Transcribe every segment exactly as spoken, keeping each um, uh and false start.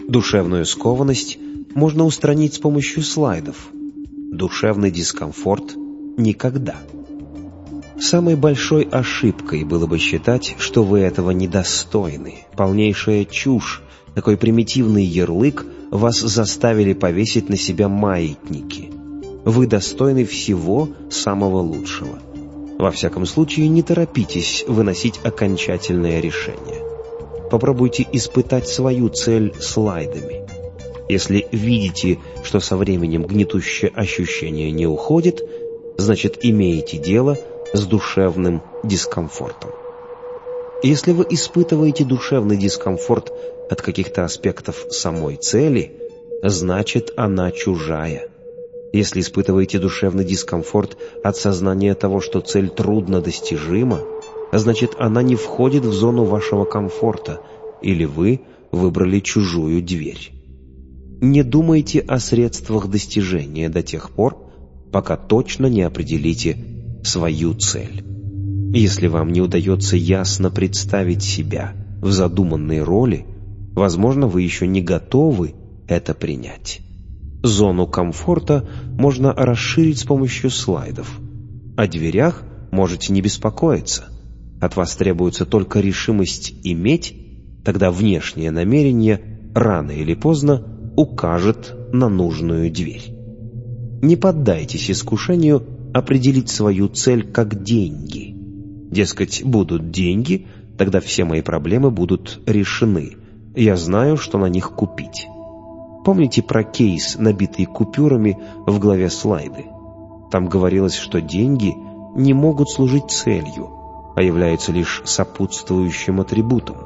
Душевную скованность можно устранить с помощью слайдов. Душевный дискомфорт – никогда. Самой большой ошибкой было бы считать, что вы этого недостойны. Полнейшая чушь. Такой примитивный ярлык вас заставили повесить на себя маятники. Вы достойны всего самого лучшего. Во всяком случае, не торопитесь выносить окончательное решение. Попробуйте испытать свою цель слайдами. Если видите, что со временем гнетущее ощущение не уходит, значит, имеете дело с душевным дискомфортом. Если вы испытываете душевный дискомфорт от каких-то аспектов самой цели, значит, она чужая. Если испытываете душевный дискомфорт от сознания того, что цель трудно достижима, значит, она не входит в зону вашего комфорта, или вы выбрали чужую дверь. Не думайте о средствах достижения до тех пор, пока точно не определите свою цель. Если вам не удается ясно представить себя в задуманной роли, возможно, вы еще не готовы это принять. Зону комфорта можно расширить с помощью слайдов. О дверях можете не беспокоиться. От вас требуется только решимость иметь, тогда внешнее намерение рано или поздно укажет на нужную дверь. Не поддайтесь искушению определить свою цель как деньги. Дескать, будут деньги, тогда все мои проблемы будут решены. Я знаю, что на них купить. Помните про кейс, набитый купюрами, в главе слайды? Там говорилось, что деньги не могут служить целью, а являются лишь сопутствующим атрибутом.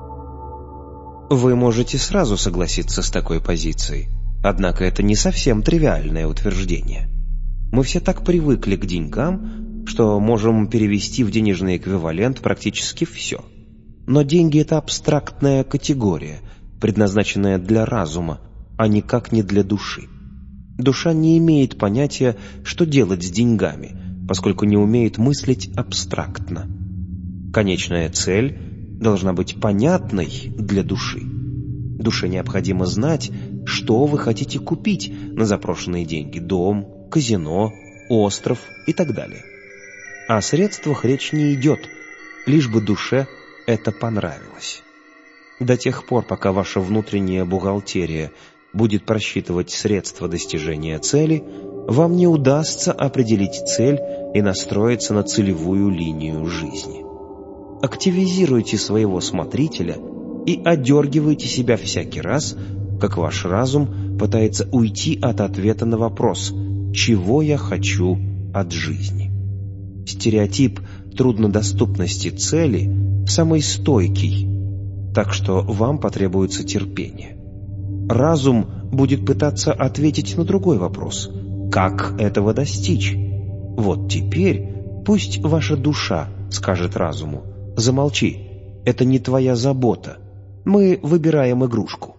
Вы можете сразу согласиться с такой позицией, однако это не совсем тривиальное утверждение. Мы все так привыкли к деньгам, что можем перевести в денежный эквивалент практически все. Но деньги – это абстрактная категория, предназначенная для разума, а никак не для души. Душа не имеет понятия, что делать с деньгами, поскольку не умеет мыслить абстрактно. Конечная цель должна быть понятной для души. Душе необходимо знать, что вы хотите купить на запрошенные деньги: дом, казино, остров и так далее. О средствах речь не идет, лишь бы душе это понравилось. До тех пор, пока ваша внутренняя бухгалтерия будет просчитывать средства достижения цели, вам не удастся определить цель и настроиться на целевую линию жизни. Активизируйте своего смотрителя и одергивайте себя всякий раз, как ваш разум пытается уйти от ответа на вопрос «Чего я хочу от жизни?». Стереотип труднодоступности цели самый стойкий, так что вам потребуется терпение. Разум будет пытаться ответить на другой вопрос «Как этого достичь?». Вот теперь пусть ваша душа скажет разуму: «Замолчи, это не твоя забота, мы выбираем игрушку».